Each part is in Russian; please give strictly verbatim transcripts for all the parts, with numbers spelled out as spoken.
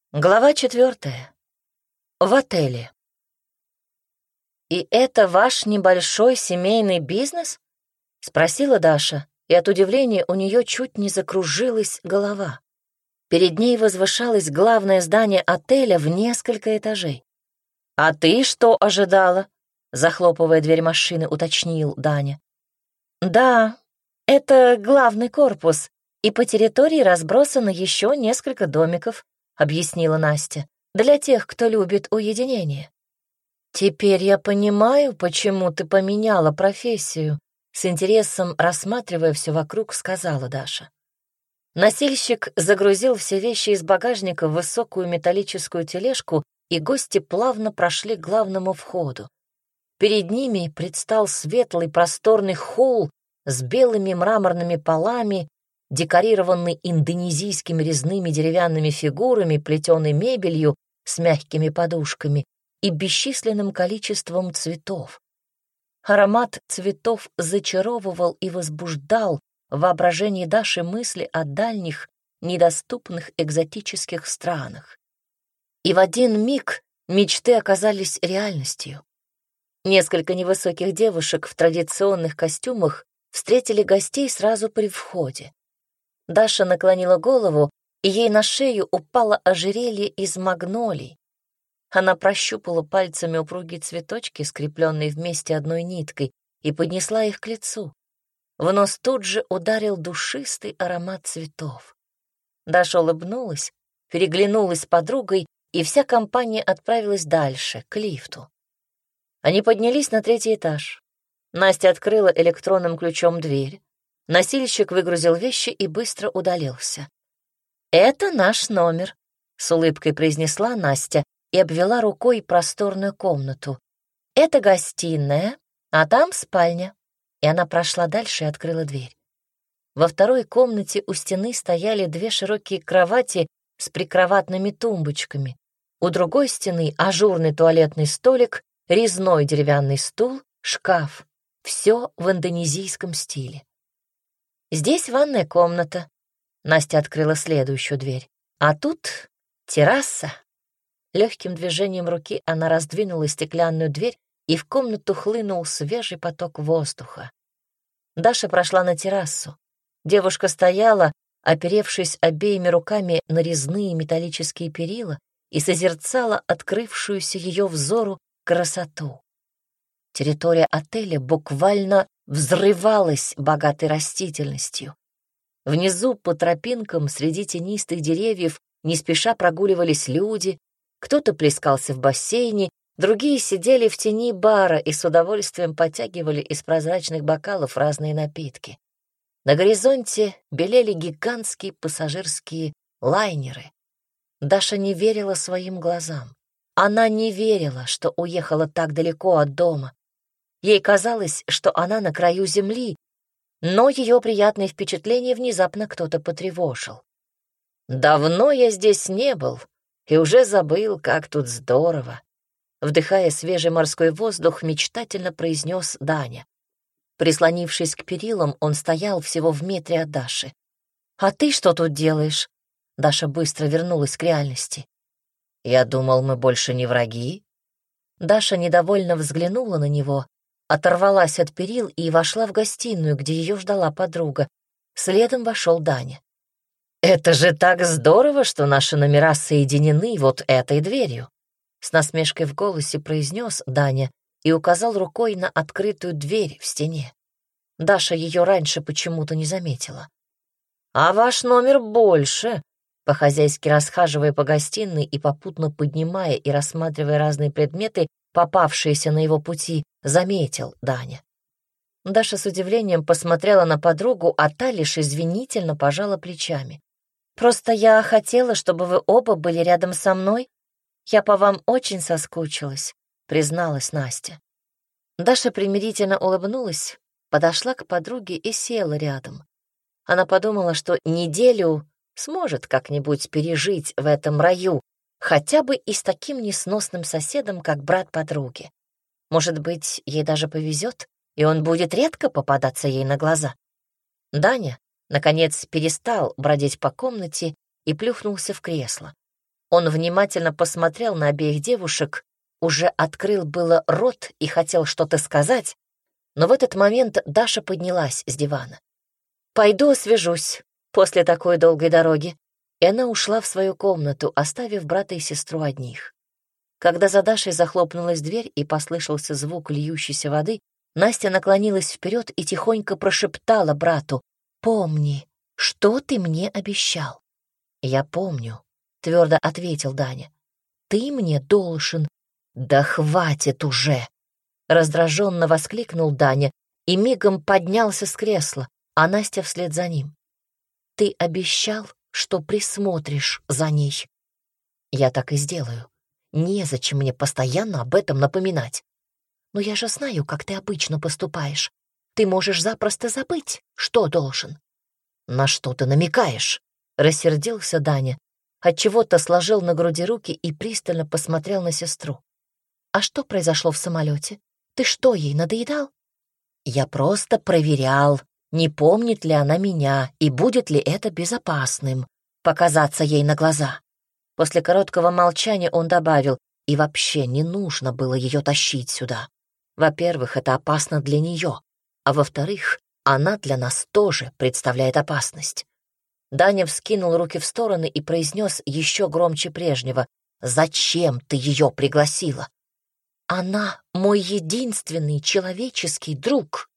Глава четвертая. В отеле. «И это ваш небольшой семейный бизнес?» — спросила Даша, и от удивления у нее чуть не закружилась голова. Перед ней возвышалось главное здание отеля в несколько этажей. «А ты что ожидала?» — захлопывая дверь машины, уточнил Даня. «Да, это главный корпус, и по территории разбросано еще несколько домиков», — объяснила Настя, «для тех, кто любит уединение». «Теперь я понимаю, почему ты поменяла профессию», — с интересом, рассматривая все вокруг, сказала Даша. Носильщик загрузил все вещи из багажника в высокую металлическую тележку, и гости плавно прошли к главному входу. Перед ними предстал светлый просторный холл с белыми мраморными полами, декорированный индонезийскими резными деревянными фигурами, плетеной мебелью с мягкими подушками и бесчисленным количеством цветов. Аромат цветов зачаровывал и возбуждал в воображении Даши мысли о дальних, недоступных экзотических странах. И в один миг мечты оказались реальностью. Несколько невысоких девушек в традиционных костюмах встретили гостей сразу при входе. Даша наклонила голову, и ей на шею упало ожерелье из магнолий. Она прощупала пальцами упругие цветочки, скрепленные вместе одной ниткой, и поднесла их к лицу. В нос тут же ударил душистый аромат цветов. Даша улыбнулась, переглянулась с подругой, и вся компания отправилась дальше, к лифту. Они поднялись на третий этаж. Настя открыла электронным ключом дверь. Носильщик выгрузил вещи и быстро удалился. «Это наш номер», — с улыбкой произнесла Настя и обвела рукой просторную комнату. «Это гостиная, а там спальня». И она прошла дальше и открыла дверь. Во второй комнате у стены стояли две широкие кровати с прикроватными тумбочками. У другой стены ажурный туалетный столик, резной деревянный стул, шкаф. Все в индонезийском стиле. «Здесь ванная комната». Настя открыла следующую дверь. «А тут терраса». Легким движением руки она раздвинула стеклянную дверь, и в комнату хлынул свежий поток воздуха. Даша прошла на террасу. Девушка стояла, оперевшись обеими руками на резные металлические перила, и созерцала открывшуюся ее взору красоту. Территория отеля буквально взрывалась богатой растительностью. Внизу по тропинкам среди тенистых деревьев не спеша прогуливались люди, кто-то плескался в бассейне, другие сидели в тени бара и с удовольствием потягивали из прозрачных бокалов разные напитки. На горизонте белели гигантские пассажирские лайнеры. Даша не верила своим глазам. Она не верила, что уехала так далеко от дома. Ей казалось, что она на краю земли, но ее приятные впечатления внезапно кто-то потревожил. «Давно я здесь не был и уже забыл, как тут здорово», вдыхая свежий морской воздух, мечтательно произнес Даня. Прислонившись к перилам, он стоял всего в метре от Даши. «А ты что тут делаешь?» Даша быстро вернулась к реальности. «Я думал, мы больше не враги». Даша недовольно взглянула на него, оторвалась от перил и вошла в гостиную, где ее ждала подруга. Следом вошел Даня. «Это же так здорово, что наши номера соединены вот этой дверью», с насмешкой в голосе произнес Даня и указал рукой на открытую дверь в стене. Даша ее раньше почему-то не заметила. «А ваш номер больше», по-хозяйски расхаживая по гостиной и попутно поднимая и рассматривая разные предметы, попавшиеся на его пути, заметил Даня. Даша с удивлением посмотрела на подругу, а та лишь извинительно пожала плечами. «Просто я хотела, чтобы вы оба были рядом со мной. Я по вам очень соскучилась», — призналась Настя. Даша примирительно улыбнулась, подошла к подруге и села рядом. Она подумала, что неделю сможет как-нибудь пережить в этом раю, хотя бы и с таким несносным соседом, как брат подруги. Может быть, ей даже повезет, и он будет редко попадаться ей на глаза. Даня, наконец, перестал бродить по комнате и плюхнулся в кресло. Он внимательно посмотрел на обеих девушек, уже открыл было рот и хотел что-то сказать, но в этот момент Даша поднялась с дивана. «Пойду освежусь после такой долгой дороги», и она ушла в свою комнату, оставив брата и сестру одних. Когда за Дашей захлопнулась дверь и послышался звук льющейся воды, Настя наклонилась вперед и тихонько прошептала брату: «Помни, что ты мне обещал». «Я помню», — твердо ответил Даня. «Ты мне должен». «Да хватит уже!» — раздраженно воскликнул Даня и мигом поднялся с кресла, а Настя вслед за ним. «Ты обещал, что присмотришь за ней». «Я так и сделаю. Незачем мне постоянно об этом напоминать. Но я же знаю, как ты обычно поступаешь. Ты можешь запросто забыть, что должен». «На что ты намекаешь?» — рассердился Даня, отчего-то сложил на груди руки и пристально посмотрел на сестру. «А что произошло в самолете? Ты что, ей надоедал?» «Я просто проверял, не помнит ли она меня и будет ли это безопасным показаться ей на глаза». После короткого молчания он добавил: «И вообще не нужно было ее тащить сюда. Во-первых, это опасно для нее, а во-вторых, она для нас тоже представляет опасность». Даня вскинул руки в стороны и произнес еще громче прежнего: «Зачем ты ее пригласила?» «Она мой единственный человеческий друг.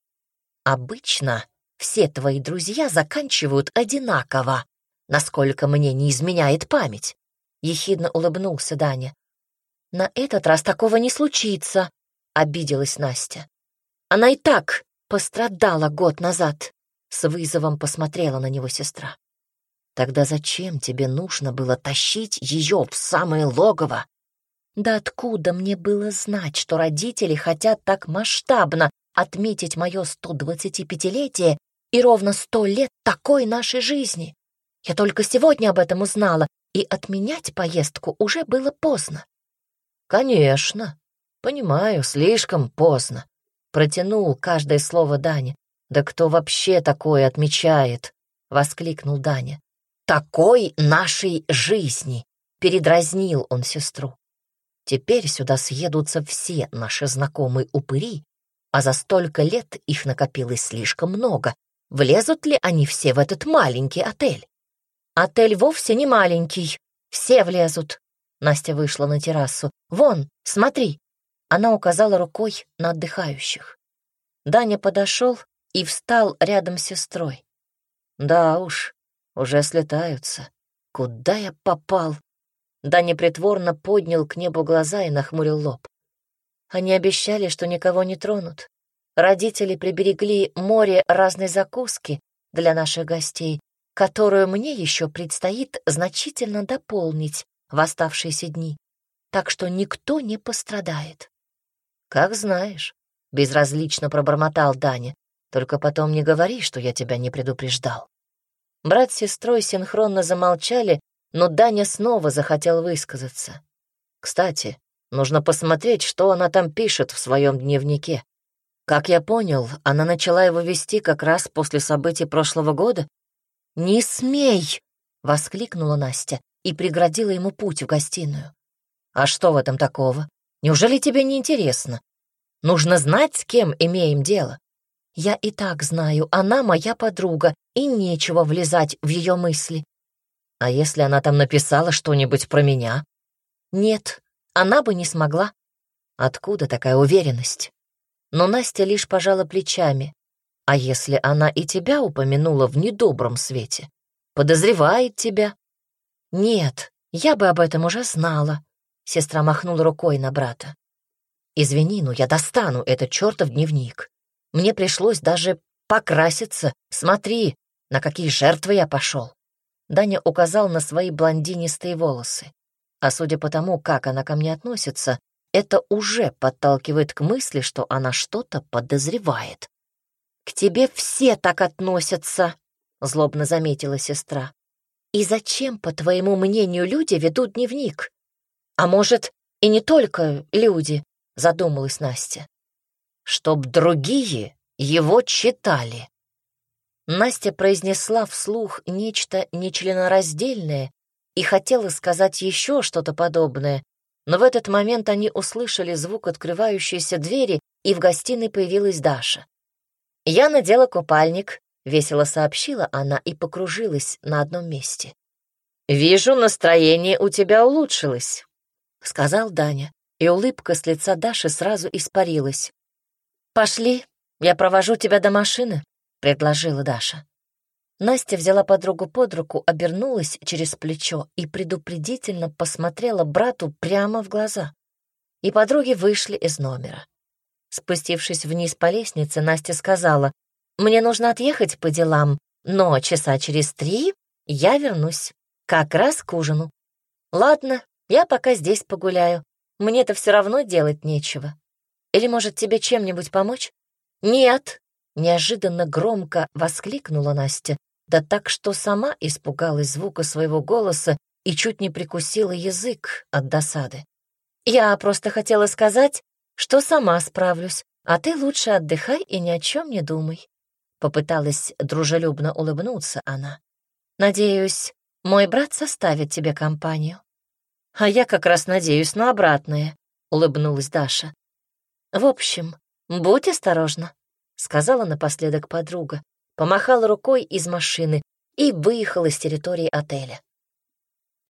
Обычно все твои друзья заканчивают одинаково, насколько мне не изменяет память», — ехидно улыбнулся Даня. «На этот раз такого не случится», — обиделась Настя. «Она и так пострадала год назад», — с вызовом посмотрела на него сестра. «Тогда зачем тебе нужно было тащить ее в самое логово?» «Да откуда мне было знать, что родители хотят так масштабно отметить мое сто двадцатипятилетие и ровно сто лет такой нашей жизни? Я только сегодня об этом узнала, и отменять поездку уже было поздно». «Конечно, понимаю, слишком поздно», — протянул каждое слово Даня. «Да кто вообще такое отмечает?» — воскликнул Даня. «Такой нашей жизни!» — передразнил он сестру. «Теперь сюда съедутся все наши знакомые упыри, а за столько лет их накопилось слишком много. Влезут ли они все в этот маленький отель?» «Отель вовсе не маленький, все влезут». Настя вышла на террасу. «Вон, смотри!» Она указала рукой на отдыхающих. Даня подошел и встал рядом с сестрой. «Да уж, уже слетаются. Куда я попал?» Даня притворно поднял к небу глаза и нахмурил лоб. «Они обещали, что никого не тронут. Родители приберегли море разной закуски для наших гостей, которую мне еще предстоит значительно дополнить в оставшиеся дни, так что никто не пострадает». «Как знаешь», — безразлично пробормотал Даня, «только потом не говори, что я тебя не предупреждал». Брат с сестрой синхронно замолчали, но Даня снова захотел высказаться. «Кстати, нужно посмотреть, что она там пишет в своем дневнике. Как я понял, она начала его вести как раз после событий прошлого года». «Не смей!» — воскликнула Настя и преградила ему путь в гостиную. «А что в этом такого? Неужели тебе не интересно? Нужно знать, с кем имеем дело». «Я и так знаю, она моя подруга, и нечего влезать в ее мысли». «А если она там написала что-нибудь про меня?» «Нет, она бы не смогла». «Откуда такая уверенность?» Но Настя лишь пожала плечами. «А если она и тебя упомянула в недобром свете? Подозревает тебя?» «Нет, я бы об этом уже знала», — сестра махнула рукой на брата. «Извини, но я достану этот чертов дневник. Мне пришлось даже покраситься. Смотри, на какие жертвы я пошел». Даня указал на свои блондинистые волосы. А судя по тому, как она ко мне относится, это уже подталкивает к мысли, что она что-то подозревает. «К тебе все так относятся», — злобно заметила сестра. «И зачем, по твоему мнению, люди ведут дневник? А может, и не только люди», — задумалась Настя. «Чтоб другие его читали». Настя произнесла вслух нечто нечленораздельное и хотела сказать еще что-то подобное, но в этот момент они услышали звук открывающейся двери, и в гостиной появилась Даша. «Я надела купальник», — весело сообщила она и покружилась на одном месте. «Вижу, настроение у тебя улучшилось», — сказал Даня, и улыбка с лица Даши сразу испарилась. «Пошли, я провожу тебя до машины», — предложила Даша. Настя взяла подругу под руку, обернулась через плечо и предупредительно посмотрела брату прямо в глаза. И подруги вышли из номера. Спустившись вниз по лестнице, Настя сказала: «Мне нужно отъехать по делам, но часа через три я вернусь, как раз к ужину. Ладно, я пока здесь погуляю, мне-то все равно делать нечего. Или, может, тебе чем-нибудь помочь?» «Нет», — неожиданно громко воскликнула Настя, да так, что сама испугалась звука своего голоса и чуть не прикусила язык от досады. «Я просто хотела сказать, что сама справлюсь, а ты лучше отдыхай и ни о чем не думай». Попыталась дружелюбно улыбнуться она. «Надеюсь, мой брат составит тебе компанию». «А я как раз надеюсь на обратное», — улыбнулась Даша. «В общем, будь осторожна», — сказала напоследок подруга, помахала рукой из машины и выехала с территории отеля.